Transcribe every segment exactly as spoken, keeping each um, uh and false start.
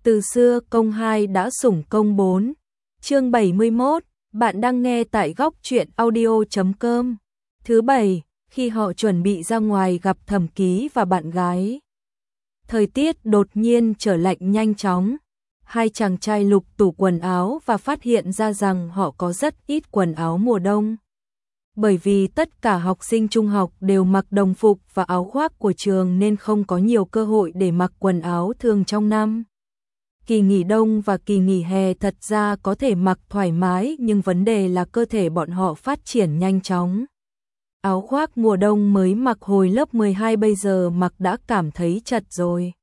Từ xưa công hai đã sủng công bốn. Chương bảy mươi mốt, bạn đang nghe tại góc truyện audio chấm com. Thứ bảy, khi họ chuẩn bị ra ngoài gặp Thẩm Ký và bạn gái. Thời tiết đột nhiên trở lạnh nhanh chóng. Hai chàng trai lục tủ quần áo và phát hiện ra rằng họ có rất ít quần áo mùa đông. Bởi vì tất cả học sinh trung học đều mặc đồng phục và áo khoác của trường nên không có nhiều cơ hội để mặc quần áo thường trong năm. Kỳ nghỉ đông và kỳ nghỉ hè thật ra có thể mặc thoải mái, nhưng vấn đề là cơ thể bọn họ phát triển nhanh chóng. Áo khoác mùa đông mới mặc hồi lớp mười hai bây giờ mặc đã cảm thấy chật rồi.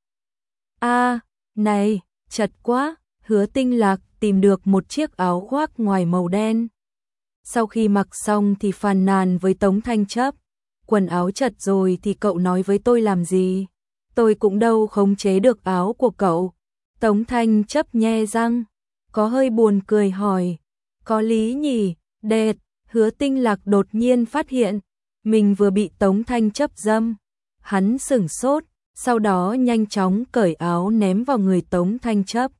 A, à, này, chật quá. Hứa Tinh Lạc tìm được một chiếc áo khoác ngoài màu đen. Sau khi mặc xong thì phàn nàn với Tống Thanh Chấp. Quần áo chật rồi thì cậu nói với tôi làm gì? Tôi cũng đâu khống chế được áo của cậu. Tống Thanh Chấp nhe răng, có hơi buồn cười hỏi. Có lý nhỉ, đệt. Hứa Tinh Lạc đột nhiên phát hiện mình vừa bị Tống Thanh Chấp dâm. Hắn sửng sốt, sau đó nhanh chóng cởi áo ném vào người Tống Thanh Chấp.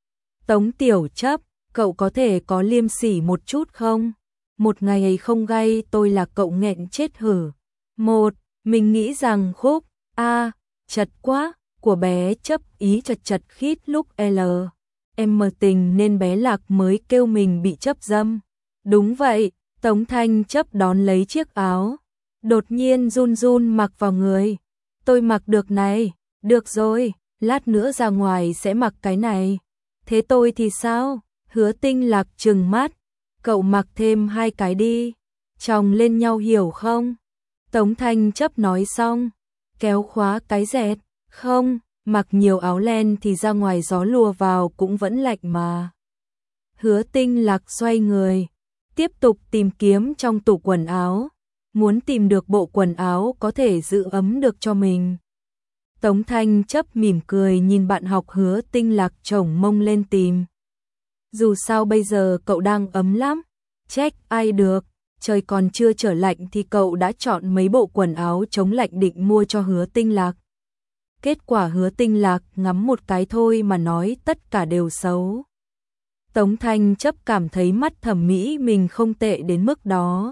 Tống Tiểu Chấp, cậu có thể có liêm sỉ một chút không? Một ngày ấy không gay tôi là cậu nghẹn chết hử. Một, mình nghĩ rằng khúc A, à, chật quá, của bé Chấp ý chật chật khít lúc L. Em mờ tình nên bé Lạc mới kêu mình bị Chấp dâm. Đúng vậy, Tống Thanh Chấp đón lấy chiếc áo. Đột nhiên run run mặc vào người. Tôi mặc được này, được rồi, lát nữa ra ngoài sẽ mặc cái này. Thế tôi thì sao? Hứa Tinh Lạc trừng mắt. Cậu mặc thêm hai cái đi, chồng lên nhau hiểu không? Tống Thanh Chấp nói xong, kéo khóa cái dẹt. Không, mặc nhiều áo len thì ra ngoài gió lùa vào cũng vẫn lạnh mà. Hứa Tinh Lạc xoay người, tiếp tục tìm kiếm trong tủ quần áo, muốn tìm được bộ quần áo có thể giữ ấm được cho mình. Tống Thanh Chấp mỉm cười nhìn bạn học Hứa Tinh Lạc chổng mông lên tìm. Dù sao bây giờ cậu đang ấm lắm, trách ai được, trời còn chưa trở lạnh thì cậu đã chọn mấy bộ quần áo chống lạnh định mua cho Hứa Tinh Lạc. Kết quả Hứa Tinh Lạc ngắm một cái thôi mà nói tất cả đều xấu. Tống Thanh Chấp cảm thấy mắt thẩm mỹ mình không tệ đến mức đó.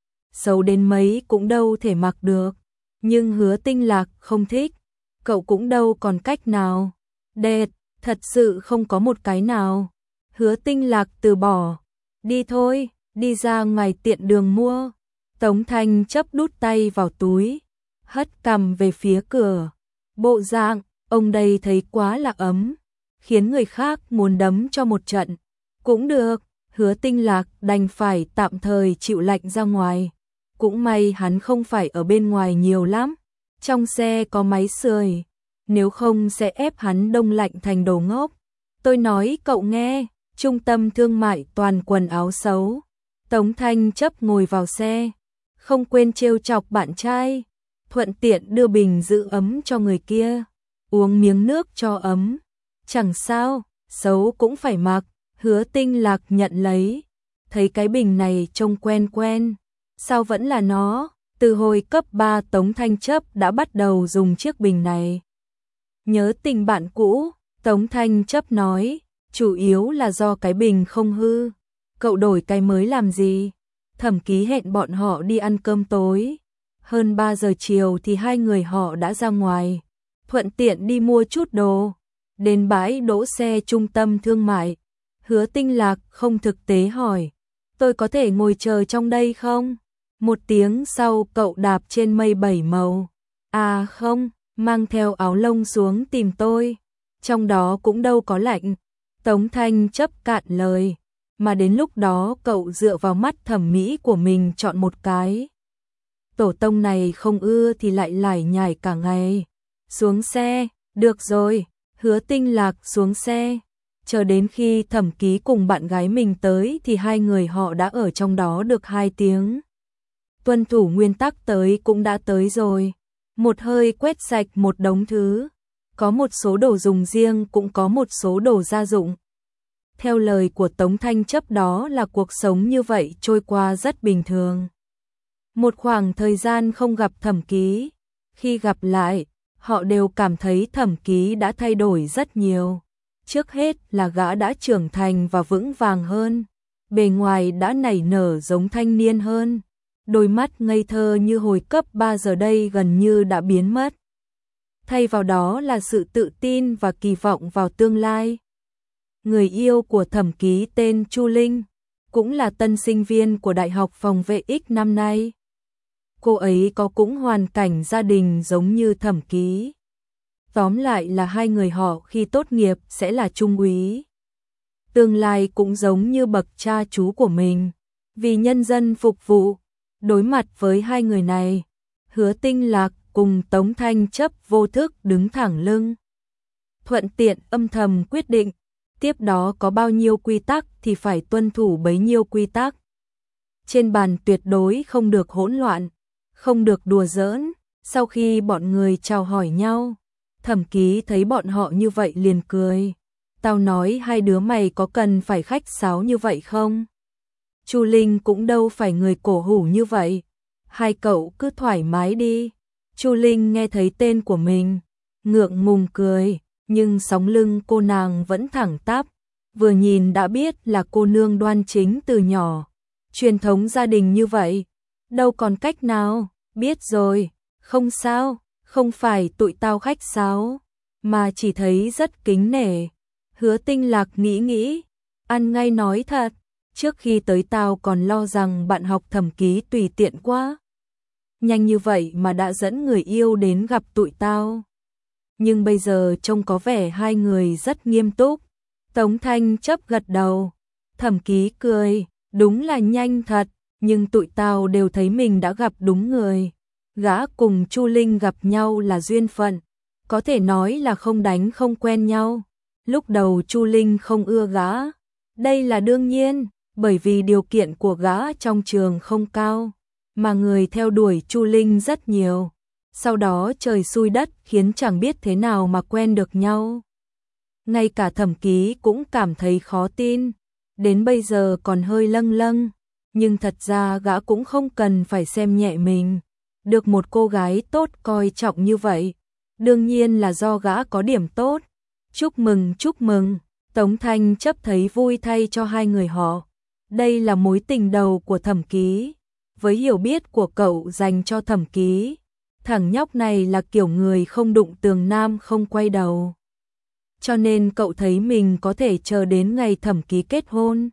Xấu đến mấy cũng đâu thể mặc được, nhưng Hứa Tinh Lạc không thích, cậu cũng đâu còn cách nào. Đệt, thật sự không có một cái nào. Hứa Tinh Lạc từ bỏ. Đi thôi, đi ra ngoài tiện đường mua. Tống Thanh Chấp đút tay vào túi, hất cằm về phía cửa. Bộ dạng, ông đây thấy quá là ấm, khiến người khác muốn đấm cho một trận. Cũng được, Hứa Tinh Lạc đành phải tạm thời chịu lạnh ra ngoài. Cũng may hắn không phải ở bên ngoài nhiều lắm. Trong xe có máy sưởi, nếu không sẽ ép hắn đông lạnh thành đồ ngốc. Tôi nói cậu nghe, trung tâm thương mại toàn quần áo xấu. Tống Thanh Chấp ngồi vào xe, không quên trêu chọc bạn trai, thuận tiện đưa bình giữ ấm cho người kia, uống miếng nước cho ấm. Chẳng sao, xấu cũng phải mặc. Hứa Tinh Lạc nhận lấy, thấy cái bình này trông quen quen, sao vẫn là nó? Từ hồi cấp ba Tống Thanh Chấp đã bắt đầu dùng chiếc bình này. Nhớ tình bạn cũ, Tống Thanh Chấp nói, chủ yếu là do cái bình không hư. Cậu đổi cái mới làm gì? Thẩm Ký hẹn bọn họ đi ăn cơm tối. Hơn ba giờ chiều thì hai người họ đã ra ngoài, thuận tiện đi mua chút đồ. Đến bãi đỗ xe trung tâm thương mại, Hứa Tinh Lạc không thực tế hỏi, tôi có thể ngồi chờ trong đây không? Một tiếng sau cậu đạp trên mây bảy màu. À không, mang theo áo lông xuống tìm tôi. Trong đó cũng đâu có lạnh. Tống Thanh Chấp cạn lời. Mà đến lúc đó cậu dựa vào mắt thẩm mỹ của mình chọn một cái. Tổ tông này không ưa thì lại lải nhải cả ngày. Xuống xe, được rồi. Hứa Tinh Lạc xuống xe. Chờ đến khi Thẩm Ký cùng bạn gái mình tới thì hai người họ đã ở trong đó được hai tiếng. Tuân thủ nguyên tắc tới cũng đã tới rồi. Một hơi quét sạch một đống thứ. Có một số đồ dùng riêng cũng có một số đồ gia dụng. Theo lời của Tống Thanh Chấp đó là cuộc sống như vậy trôi qua rất bình thường. Một khoảng thời gian không gặp Thẩm Ký. Khi gặp lại, họ đều cảm thấy Thẩm Ký đã thay đổi rất nhiều. Trước hết là gã đã trưởng thành và vững vàng hơn, bề ngoài đã nảy nở giống thanh niên hơn, đôi mắt ngây thơ như hồi cấp ba giờ đây gần như đã biến mất. Thay vào đó là sự tự tin và kỳ vọng vào tương lai. Người yêu của Thẩm Ký tên Chu Linh, cũng là tân sinh viên của Đại học Phòng vệ X năm nay. Cô ấy có cũng hoàn cảnh gia đình giống như Thẩm Ký. Tóm lại là hai người họ khi tốt nghiệp sẽ là trung úy. Tương lai cũng giống như bậc cha chú của mình, vì nhân dân phục vụ. Đối mặt với hai người này, Hứa Tinh Lạc cùng Tống Thanh Chấp vô thức đứng thẳng lưng. Thuận tiện âm thầm quyết định, tiếp đó có bao nhiêu quy tắc thì phải tuân thủ bấy nhiêu quy tắc. Trên bàn tuyệt đối không được hỗn loạn, không được đùa giỡn. Sau khi bọn người chào hỏi nhau, Thẩm Ký thấy bọn họ như vậy liền cười. Tao nói hai đứa mày có cần phải khách sáo như vậy không? Chu Linh cũng đâu phải người cổ hủ như vậy. Hai cậu cứ thoải mái đi. Chu Linh nghe thấy tên của mình, ngượng ngùng cười, nhưng sóng lưng cô nàng vẫn thẳng tắp. Vừa nhìn đã biết là cô nương đoan chính từ nhỏ. Truyền thống gia đình như vậy, đâu còn cách nào. Biết rồi, không sao, không phải tụi tao khách sáo, mà chỉ thấy rất kính nể. Hứa Tinh Lạc nghĩ nghĩ, ăn ngay nói thật, trước khi tới tao còn lo rằng bạn học Thẩm Ký tùy tiện quá. Nhanh như vậy mà đã dẫn người yêu đến gặp tụi tao. Nhưng bây giờ trông có vẻ hai người rất nghiêm túc. Tống Thanh Chấp gật đầu, Thẩm Ký cười, đúng là nhanh thật, nhưng tụi tao đều thấy mình đã gặp đúng người. Gã cùng Chu Linh gặp nhau là duyên phận, có thể nói là không đánh không quen nhau. Lúc đầu Chu Linh không ưa gã, đây là đương nhiên, bởi vì điều kiện của gã trong trường không cao, mà người theo đuổi Chu Linh rất nhiều. Sau đó trời xui đất khiến chẳng biết thế nào mà quen được nhau. Ngay cả Thẩm Ký cũng cảm thấy khó tin, đến bây giờ còn hơi lâng lâng, nhưng thật ra gã cũng không cần phải xem nhẹ mình. Được một cô gái tốt coi trọng như vậy, đương nhiên là do gã có điểm tốt. Chúc mừng, chúc mừng. Tống Thanh Chấp thấy vui thay cho hai người họ. Đây là mối tình đầu của Thẩm Ký. Với hiểu biết của cậu dành cho Thẩm Ký, thằng nhóc này là kiểu người không đụng tường nam không quay đầu. Cho nên cậu thấy mình có thể chờ đến ngày Thẩm Ký kết hôn.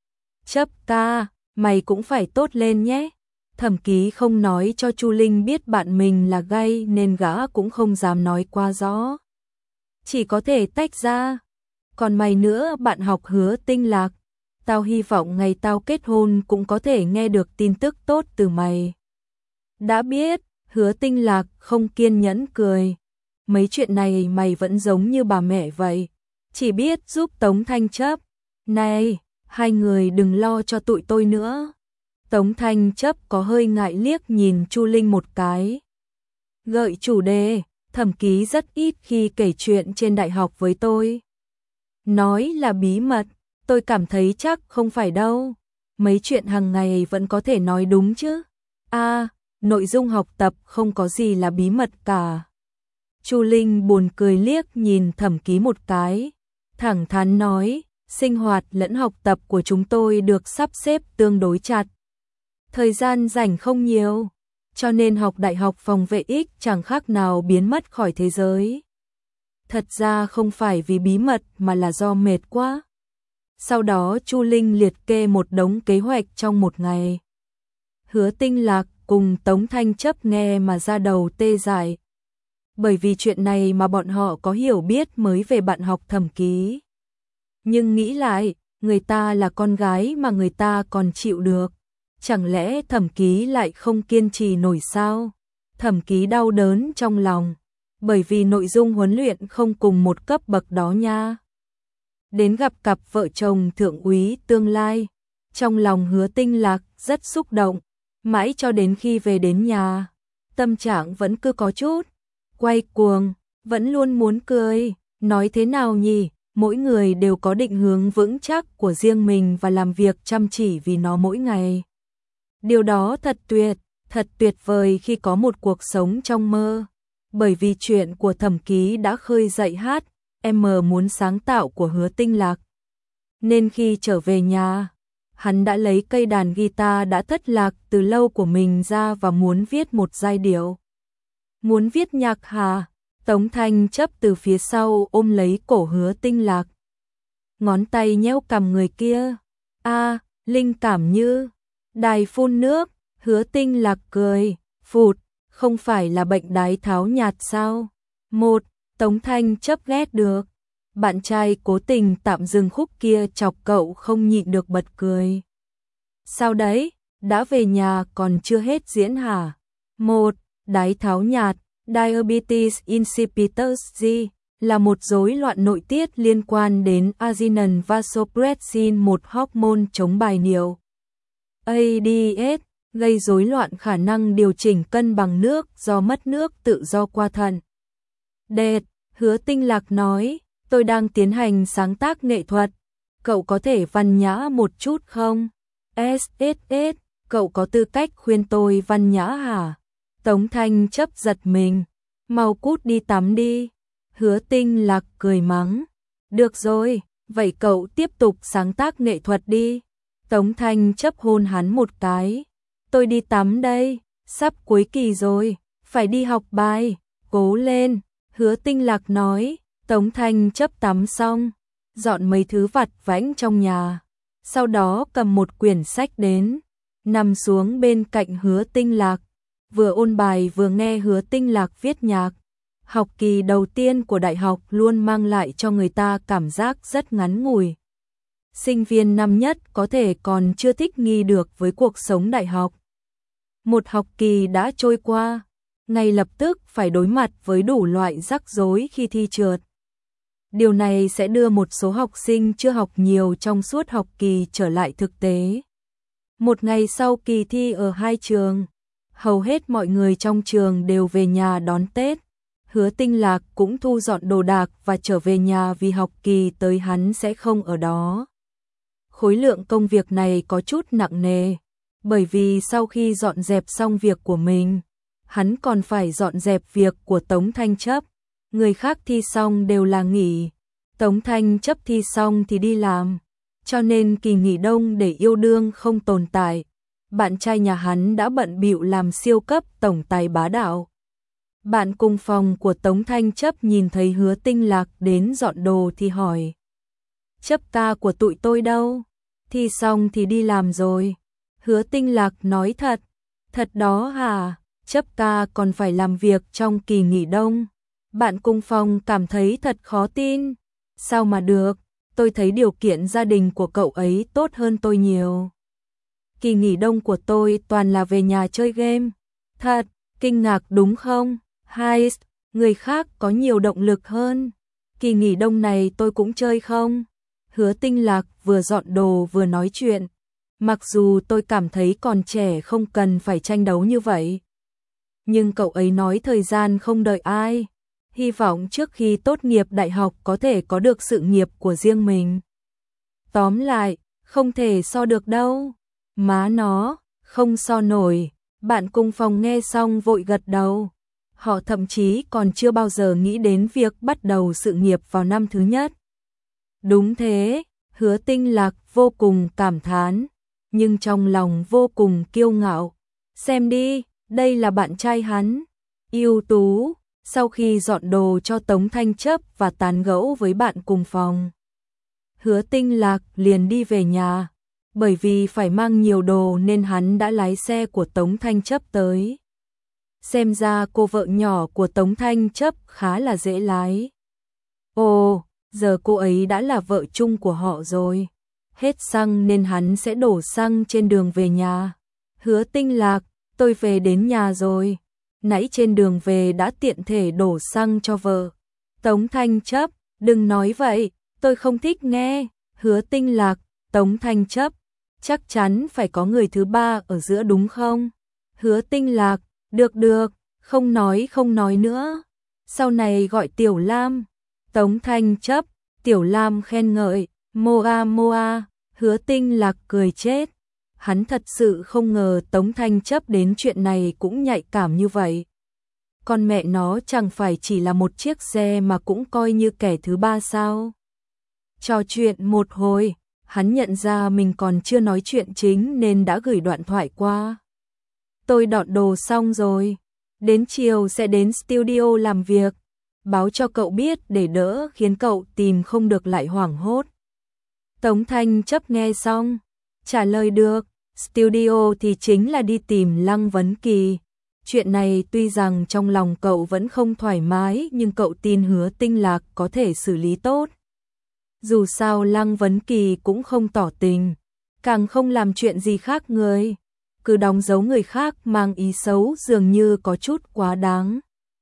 Chấp ca, mày cũng phải tốt lên nhé. Thẩm Ký không nói cho Chu Linh biết bạn mình là gay nên gã cũng không dám nói quá rõ. Chỉ có thể tách ra. Còn mày nữa bạn học Hứa Tinh Lạc, tao hy vọng ngày tao kết hôn cũng có thể nghe được tin tức tốt từ mày. Đã biết, Hứa Tinh Lạc không kiên nhẫn cười. Mấy chuyện này mày vẫn giống như bà mẹ vậy, chỉ biết giúp Tống Thanh Chấp. Này, hai người đừng lo cho tụi tôi nữa. Tống Thanh Chấp có hơi ngại liếc nhìn Chu Linh một cái. Gợi chủ đề, Thẩm Ký rất ít khi kể chuyện trên đại học với tôi. Nói là bí mật, tôi cảm thấy chắc không phải đâu. Mấy chuyện hàng ngày vẫn có thể nói đúng chứ. À, nội dung học tập không có gì là bí mật cả. Chu Linh buồn cười liếc nhìn Thẩm Ký một cái, thẳng thắn nói, sinh hoạt lẫn học tập của chúng tôi được sắp xếp tương đối chặt. Thời gian rảnh không nhiều, cho nên học Đại học Phòng vệ X chẳng khác nào biến mất khỏi thế giới. Thật ra không phải vì bí mật mà là do mệt quá. Sau đó Chu Linh liệt kê một đống kế hoạch trong một ngày. Hứa Tinh Lạc cùng Tống Thanh Chấp nghe mà ra đầu tê dại. Bởi vì chuyện này mà bọn họ có hiểu biết mới về bạn học Thẩm Ký. Nhưng nghĩ lại, người ta là con gái mà người ta còn chịu được. Chẳng lẽ Thẩm Ký lại không kiên trì nổi sao? Thẩm Ký đau đớn trong lòng, bởi vì nội dung huấn luyện không cùng một cấp bậc đó nha. Đến gặp cặp vợ chồng thượng úy tương lai, trong lòng Hứa Tinh Lạc rất xúc động, mãi cho đến khi về đến nhà, tâm trạng vẫn cứ có chút quay cuồng, vẫn luôn muốn cười. Nói thế nào nhỉ, mỗi người đều có định hướng vững chắc của riêng mình và làm việc chăm chỉ vì nó mỗi ngày. Điều đó thật tuyệt, thật tuyệt vời khi có một cuộc sống trong mơ. Bởi vì chuyện của Thẩm Ký đã khơi dậy hát em muốn sáng tạo của Hứa Tinh Lạc. Nên khi trở về nhà, hắn đã lấy cây đàn guitar đã thất lạc từ lâu của mình ra và muốn viết một giai điệu. Muốn viết nhạc hả? Tống Thanh Chấp từ phía sau ôm lấy cổ Hứa Tinh Lạc. Ngón tay nhéo cằm người kia. A, linh cảm như đài phun nước. Hứa Tinh Lạc cười, phụt, không phải là bệnh đái tháo nhạt sao? Một, Tống Thanh Chấp ghét được. Bạn trai cố tình tạm dừng khúc kia chọc cậu không nhịn được bật cười. Sao đấy, đã về nhà còn chưa hết diễn hả? Một, đái tháo nhạt, diabetes insipidus G, là một rối loạn nội tiết liên quan đến adrenaline vasopressin, một hormone chống bài niệu. a đê ét gây rối loạn khả năng điều chỉnh cân bằng nước do mất nước tự do qua thận. Đệt, Hứa Tinh Lạc nói, tôi đang tiến hành sáng tác nghệ thuật, cậu có thể văn nhã một chút không? ét ét ét, cậu có tư cách khuyên tôi văn nhã hả? Tống Thanh Chấp giật mình, mau cút đi tắm đi. Hứa Tinh Lạc cười mắng, được rồi, vậy cậu tiếp tục sáng tác nghệ thuật đi. Tống Thanh Chấp hôn hắn một cái, tôi đi tắm đây, sắp cuối kỳ rồi, phải đi học bài, cố lên. Hứa Tinh Lạc nói. Tống Thanh Chấp tắm xong, dọn mấy thứ vặt vãnh trong nhà, sau đó cầm một quyển sách đến, nằm xuống bên cạnh Hứa Tinh Lạc, vừa ôn bài vừa nghe Hứa Tinh Lạc viết nhạc. Học kỳ đầu tiên của đại học luôn mang lại cho người ta cảm giác rất ngắn ngủi. Sinh viên năm nhất có thể còn chưa thích nghi được với cuộc sống đại học. Một học kỳ đã trôi qua, ngay lập tức phải đối mặt với đủ loại rắc rối khi thi trượt. Điều này sẽ đưa một số học sinh chưa học nhiều trong suốt học kỳ trở lại thực tế. Một ngày sau kỳ thi ở hai trường, hầu hết mọi người trong trường đều về nhà đón Tết. Hứa Tinh Lạc cũng thu dọn đồ đạc và trở về nhà vì học kỳ tới hắn sẽ không ở đó. Khối lượng công việc này có chút nặng nề, bởi vì sau khi dọn dẹp xong việc của mình, hắn còn phải dọn dẹp việc của Tống Thanh Chấp. Người khác thi xong đều là nghỉ, Tống Thanh Chấp thi xong thì đi làm, cho nên kỳ nghỉ đông để yêu đương không tồn tại. Bạn trai nhà hắn đã bận bịu làm siêu cấp tổng tài bá đạo. Bạn cùng phòng của Tống Thanh Chấp nhìn thấy Hứa Tinh Lạc đến dọn đồ thì hỏi, Chấp ca của tụi tôi đâu? Thi xong thì đi làm rồi. Hứa Tinh Lạc nói thật. Thật đó hả? Chấp ca còn phải làm việc trong kỳ nghỉ đông. Bạn cùng phòng cảm thấy thật khó tin. Sao mà được, tôi thấy điều kiện gia đình của cậu ấy tốt hơn tôi nhiều. Kỳ nghỉ đông của tôi toàn là về nhà chơi game. Thật, kinh ngạc đúng không? Hai, người khác có nhiều động lực hơn. Kỳ nghỉ đông này tôi cũng chơi không? Hứa Tinh Lạc vừa dọn đồ vừa nói chuyện. Mặc dù tôi cảm thấy còn trẻ không cần phải tranh đấu như vậy. Nhưng cậu ấy nói thời gian không đợi ai. Hy vọng trước khi tốt nghiệp đại học có thể có được sự nghiệp của riêng mình. Tóm lại, không thể so được đâu. Má nó, không so nổi. Bạn cùng phòng nghe xong vội gật đầu. Họ thậm chí còn chưa bao giờ nghĩ đến việc bắt đầu sự nghiệp vào năm thứ nhất. Đúng thế, Hứa Tinh Lạc vô cùng cảm thán, nhưng trong lòng vô cùng kiêu ngạo. Xem đi, đây là bạn trai hắn, ưu tú. Sau khi dọn đồ cho Tống Thanh Chấp và tán gẫu với bạn cùng phòng, Hứa Tinh Lạc liền đi về nhà. Bởi vì phải mang nhiều đồ nên hắn đã lái xe của Tống Thanh Chấp tới. Xem ra cô vợ nhỏ của Tống Thanh Chấp khá là dễ lái. Ồ, giờ cô ấy đã là vợ chung của họ rồi. Hết xăng nên hắn sẽ đổ xăng trên đường về nhà. Hứa Tinh Lạc, tôi về đến nhà rồi. Nãy trên đường về đã tiện thể đổ xăng cho vợ. Tống Thanh Chấp, đừng nói vậy, tôi không thích nghe. Hứa Tinh Lạc, Tống Thanh Chấp, chắc chắn phải có người thứ ba ở giữa đúng không? Hứa Tinh Lạc, được được, không nói không nói nữa. Sau này gọi Tiểu Lam. Tống Thanh Chấp, Tiểu Lam khen ngợi, Moa Moa. Hứa Tinh Lạc cười chết. Hắn thật sự không ngờ Tống Thanh Chấp đến chuyện này cũng nhạy cảm như vậy. con mẹ nó chẳng phải chỉ là một chiếc xe mà cũng coi như kẻ thứ ba sao? Trò chuyện một hồi, hắn nhận ra mình còn chưa nói chuyện chính nên đã gửi đoạn thoại qua. Tôi dọn đồ xong rồi, đến chiều sẽ đến studio làm việc, báo cho cậu biết để đỡ khiến cậu tìm không được lại hoảng hốt. Tống Thanh Chấp nghe xong, trả lời được, studio thì chính là đi tìm Lăng Vấn Kỳ. Chuyện này tuy rằng trong lòng cậu vẫn không thoải mái nhưng cậu tin Hứa Tinh Lạc có thể xử lý tốt. Dù sao Lăng Vấn Kỳ cũng không tỏ tình, càng không làm chuyện gì khác người, cứ đóng dấu người khác mang ý xấu dường như có chút quá đáng.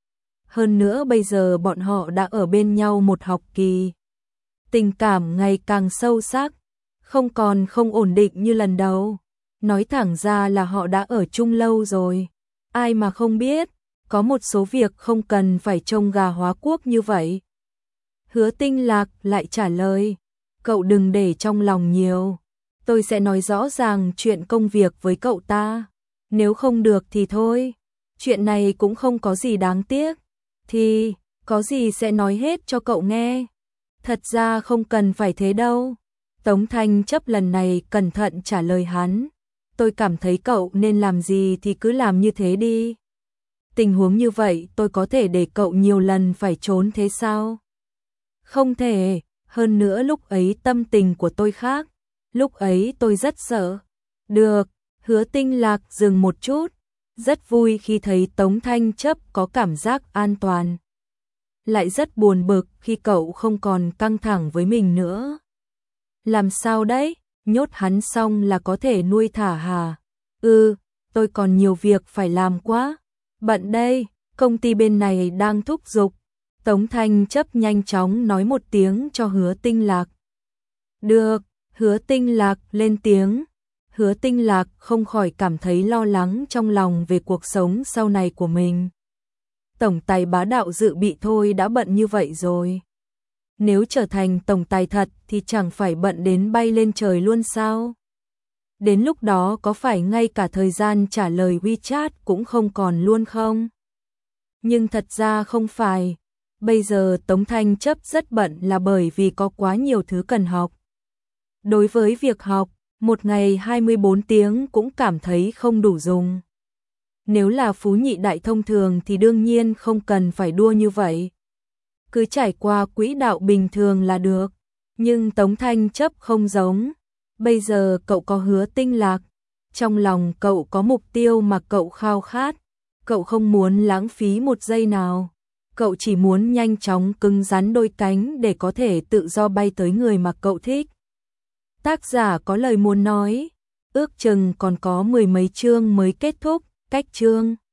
Hơn nữa bây giờ bọn họ đã ở bên nhau một học kỳ. Tình cảm ngày càng sâu sắc, không còn không ổn định như lần đầu. Nói thẳng ra là họ đã ở chung lâu rồi. Ai mà không biết, có một số việc không cần phải trông gà hóa quốc như vậy. Hứa Tinh Lạc lại trả lời, cậu đừng để trong lòng nhiều. Tôi sẽ nói rõ ràng chuyện công việc với cậu ta. Nếu không được thì thôi. Chuyện này cũng không có gì đáng tiếc. Thì, có gì sẽ nói hết cho cậu nghe. Thật ra không cần phải thế đâu. Tống Thanh Chấp lần này cẩn thận trả lời hắn. Tôi cảm thấy cậu nên làm gì thì cứ làm như thế đi. Tình huống như vậy tôi có thể để cậu nhiều lần phải trốn thế sao? Không thể, hơn nữa lúc ấy tâm tình của tôi khác. Lúc ấy tôi rất sợ. Được, Hứa Tinh Lạc dừng một chút. Rất vui khi thấy Tống Thanh Chấp có cảm giác an toàn. Lại rất buồn bực khi cậu không còn căng thẳng với mình nữa. Làm sao đấy, nhốt hắn xong là có thể nuôi thả hà? Ừ, tôi còn nhiều việc phải làm quá. Bận đây, công ty bên này đang thúc giục. Tống Thanh Chấp nhanh chóng nói một tiếng cho Hứa Tinh Lạc. Được, Hứa Tinh Lạc lên tiếng. Hứa Tinh Lạc không khỏi cảm thấy lo lắng trong lòng về cuộc sống sau này của mình. Tổng tài bá đạo dự bị thôi đã bận như vậy rồi. Nếu trở thành tổng tài thật thì chẳng phải bận đến bay lên trời luôn sao? Đến lúc đó có phải ngay cả thời gian trả lời WeChat cũng không còn luôn không? Nhưng thật ra không phải. Bây giờ Tống Thanh Chấp rất bận là bởi vì có quá nhiều thứ cần học. Đối với việc học, một ngày hai mươi bốn tiếng cũng cảm thấy không đủ dùng. Nếu là phú nhị đại thông thường thì đương nhiên không cần phải đua như vậy. Cứ trải qua quỹ đạo bình thường là được. Nhưng Tống Thanh Chấp không giống. Bây giờ cậu có Hứa Tinh Lạc. Trong lòng cậu có mục tiêu mà cậu khao khát. Cậu không muốn lãng phí một giây nào. Cậu chỉ muốn nhanh chóng cứng rắn đôi cánh để có thể tự do bay tới người mà cậu thích. Tác giả có lời muốn nói. Ước chừng còn có mười mấy chương mới kết thúc. Cách chương